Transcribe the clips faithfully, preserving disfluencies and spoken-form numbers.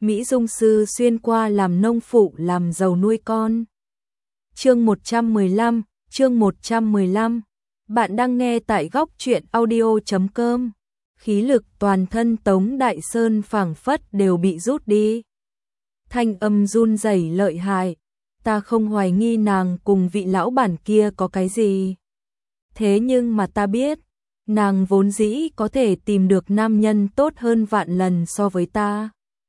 Mỹ Dung Sư xuyên qua làm nông phụ làm giàu nuôi con. Chương một trăm mười lăm, chương một trăm mười lăm. Bạn đang nghe tại góc truyện audio chấm com. Khí lực toàn thân Tống Đại Sơn phảng phất đều bị rút đi. Thanh âm run rẩy lợi hại, ta không hoài nghi nàng cùng vị lão bản kia có cái gì. Thế nhưng mà ta biết, nàng vốn dĩ có thể tìm được nam nhân tốt hơn vạn lần so với ta.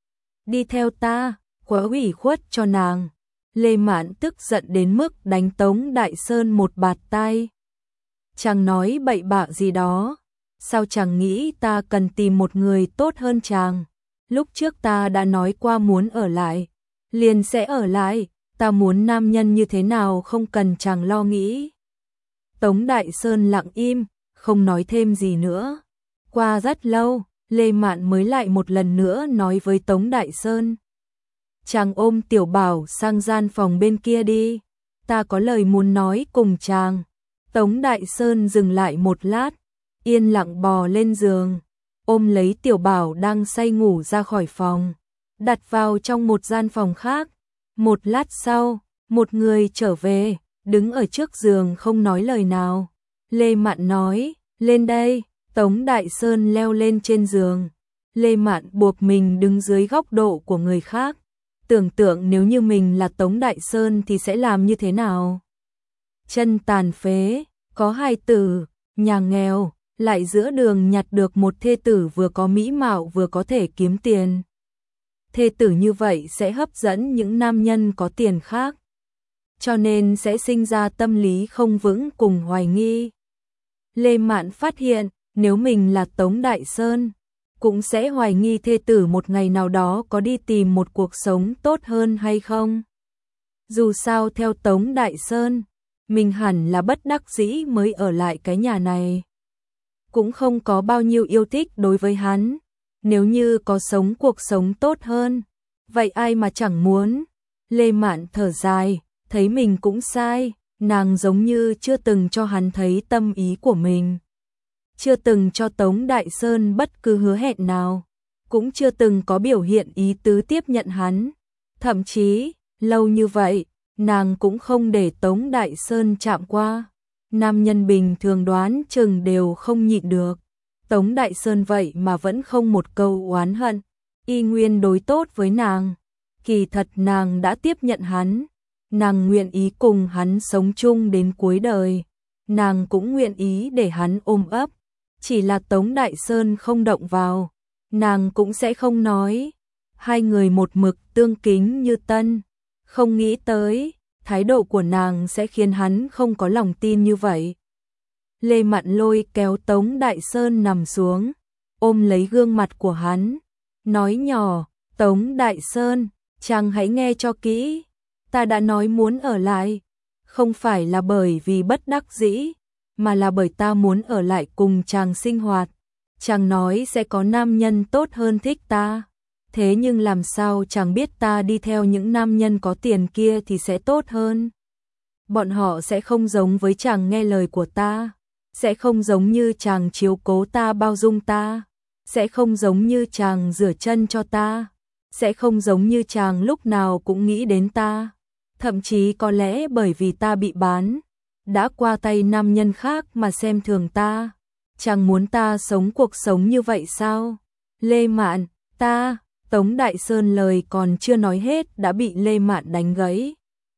Đi theo ta, quá ủy khuất cho nàng. Lê Mạn tức giận đến mức đánh Tống Đại Sơn một bạt tai. Chàng nói bậy bạ gì đó, sao chàng nghĩ ta cần tìm một người tốt hơn chàng? Lúc trước ta đã nói qua muốn ở lại, liền sẽ ở lại, ta muốn nam nhân như thế nào không cần chàng lo nghĩ. Tống Đại Sơn lặng im, không nói thêm gì nữa. Qua rất lâu, Lê Mạn mới lại một lần nữa nói với Tống Đại Sơn. Chàng ôm Tiểu Bảo sang gian phòng bên kia đi, ta có lời muốn nói cùng chàng. Tống Đại Sơn dừng lại một lát, yên lặng bò lên giường, ôm lấy Tiểu Bảo đang say ngủ ra khỏi phòng, đặt vào trong một gian phòng khác. Một lát sau, một người trở về, đứng ở trước giường không nói lời nào. Lê Mạn nói, lên đây. Tống Đại Sơn leo lên trên giường. Lê Mạn buộc mình đứng dưới góc độ của người khác. Tưởng tượng nếu như mình là Tống Đại Sơn thì sẽ làm như thế nào? Chân tàn phế, có hai tử, nhà nghèo, lại giữa đường nhặt được một thê tử vừa có mỹ mạo vừa có thể kiếm tiền. Thê tử như vậy sẽ hấp dẫn những nam nhân có tiền khác, cho nên sẽ sinh ra tâm lý không vững cùng hoài nghi. Lê Mạn phát hiện, nếu mình là Tống Đại Sơn, cũng sẽ hoài nghi thê tử một ngày nào đó có đi tìm một cuộc sống tốt hơn hay không. Dù sao theo Tống Đại Sơn, mình hẳn là bất đắc dĩ mới ở lại cái nhà này. Cũng không có bao nhiêu yêu thích đối với hắn. Nếu như có sống cuộc sống tốt hơn, vậy ai mà chẳng muốn. Lê Mạn thở dài, thấy mình cũng sai, nàng giống như chưa từng cho hắn thấy tâm ý của mình. Chưa từng cho Tống Đại Sơn bất cứ hứa hẹn nào, cũng chưa từng có biểu hiện ý tứ tiếp nhận hắn. Thậm chí, lâu như vậy, nàng cũng không để Tống Đại Sơn chạm qua. Nam nhân bình thường đoán chừng đều không nhịn được. Tống Đại Sơn vậy mà vẫn không một câu oán hận, y nguyên đối tốt với nàng. Kỳ thật nàng đã tiếp nhận hắn, nàng nguyện ý cùng hắn sống chung đến cuối đời. Nàng cũng nguyện ý để hắn ôm ấp. Chỉ là Tống Đại Sơn không động vào, nàng cũng sẽ không nói. Hai người một mực tương kính như tân. Không nghĩ tới, thái độ của nàng sẽ khiến hắn không có lòng tin như vậy. Lê Mạn lôi kéo Tống Đại Sơn nằm xuống, ôm lấy gương mặt của hắn, nói nhỏ, Tống Đại Sơn, chàng hãy nghe cho kỹ, ta đã nói muốn ở lại, không phải là bởi vì bất đắc dĩ, mà là bởi ta muốn ở lại cùng chàng sinh hoạt. Chàng nói sẽ có nam nhân tốt hơn thích ta, thế nhưng làm sao chàng biết ta đi theo những nam nhân có tiền kia thì sẽ tốt hơn. Bọn họ sẽ không giống với chàng nghe lời của ta, sẽ không giống như chàng chiếu cố ta bao dung ta, sẽ không giống như chàng rửa chân cho ta, sẽ không giống như chàng lúc nào cũng nghĩ đến ta. Thậm chí có lẽ bởi vì ta bị bán, đã qua tay nam nhân khác mà xem thường ta. Chàng muốn ta sống cuộc sống như vậy sao? Lê Mạn, ta, Tống Đại Sơn lời còn chưa nói hết đã bị Lê Mạn đánh gãy.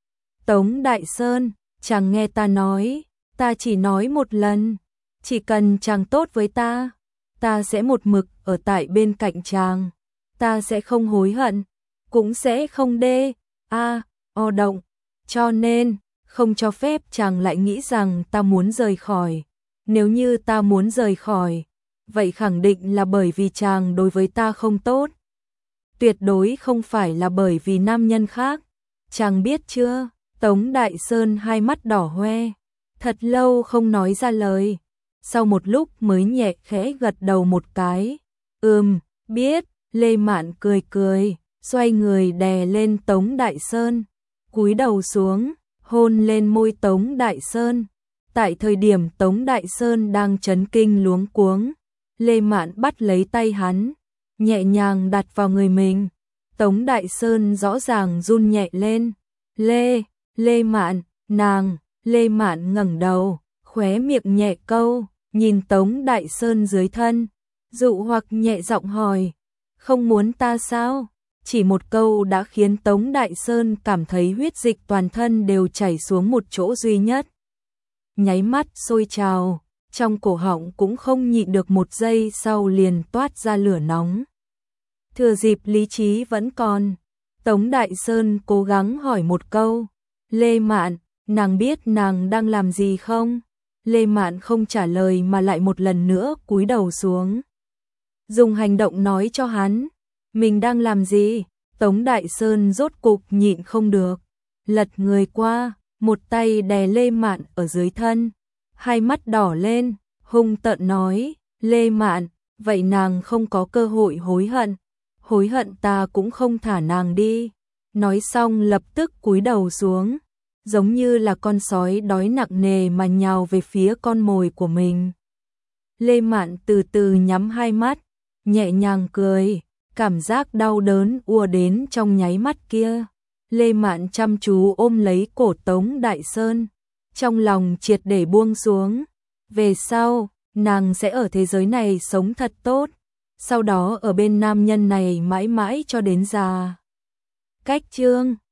Tống Đại Sơn, chàng nghe ta nói, ta chỉ nói một lần, chỉ cần chàng tốt với ta, ta sẽ một mực ở tại bên cạnh chàng, ta sẽ không hối hận, cũng sẽ không đê, a, o động, cho nên, không cho phép chàng lại nghĩ rằng ta muốn rời khỏi. Nếu như ta muốn rời khỏi, vậy khẳng định là bởi vì chàng đối với ta không tốt. Tuyệt đối không phải là bởi vì nam nhân khác. Chàng biết chưa? Tống Đại Sơn hai mắt đỏ hoe, thật lâu không nói ra lời. Sau một lúc mới nhẹ khẽ gật đầu một cái. Ừm, biết. Lê Mạn cười cười, xoay người đè lên Tống Đại Sơn, cúi đầu xuống, hôn lên môi Tống Đại Sơn. Tại thời điểm Tống Đại Sơn đang chấn kinh luống cuống, Lê Mạn bắt lấy tay hắn, nhẹ nhàng đặt vào người mình. Tống Đại Sơn rõ ràng run nhẹ lên. Lê, Lê Mạn, nàng, Lê Mạn ngẩng đầu, khóe miệng nhẹ câu, nhìn Tống Đại Sơn dưới thân, dụ hoặc nhẹ giọng hỏi, không muốn ta sao? Chỉ một câu đã khiến Tống Đại Sơn cảm thấy huyết dịch toàn thân đều chảy xuống một chỗ duy nhất. Nháy mắt sôi trào, trong cổ họng cũng không nhịn được một giây sau liền toát ra lửa nóng. Thừa dịp lý trí vẫn còn, Tống Đại Sơn cố gắng hỏi một câu, Lê Mạn, nàng biết nàng đang làm gì không? Lê Mạn không trả lời mà lại một lần nữa cúi đầu xuống. Dùng hành động nói cho hắn, mình đang làm gì? Tống Đại Sơn rốt cục nhịn không được, lật người qua, một tay đè Lê Mạn ở dưới thân, hai mắt đỏ lên, hung tợn nói, Lê Mạn, vậy nàng không có cơ hội hối hận, hối hận ta cũng không thả nàng đi. Nói xong lập tức cúi đầu xuống, giống như là con sói đói nặng nề mà nhào về phía con mồi của mình. Lê Mạn từ từ nhắm hai mắt, nhẹ nhàng cười, cảm giác đau đớn ùa đến trong nháy mắt kia. Lê Mạn chăm chú ôm lấy cổ Tống Đại Sơn, trong lòng triệt để buông xuống. Về sau, nàng sẽ ở thế giới này sống thật tốt, sau đó ở bên nam nhân này mãi mãi cho đến già. Cách chương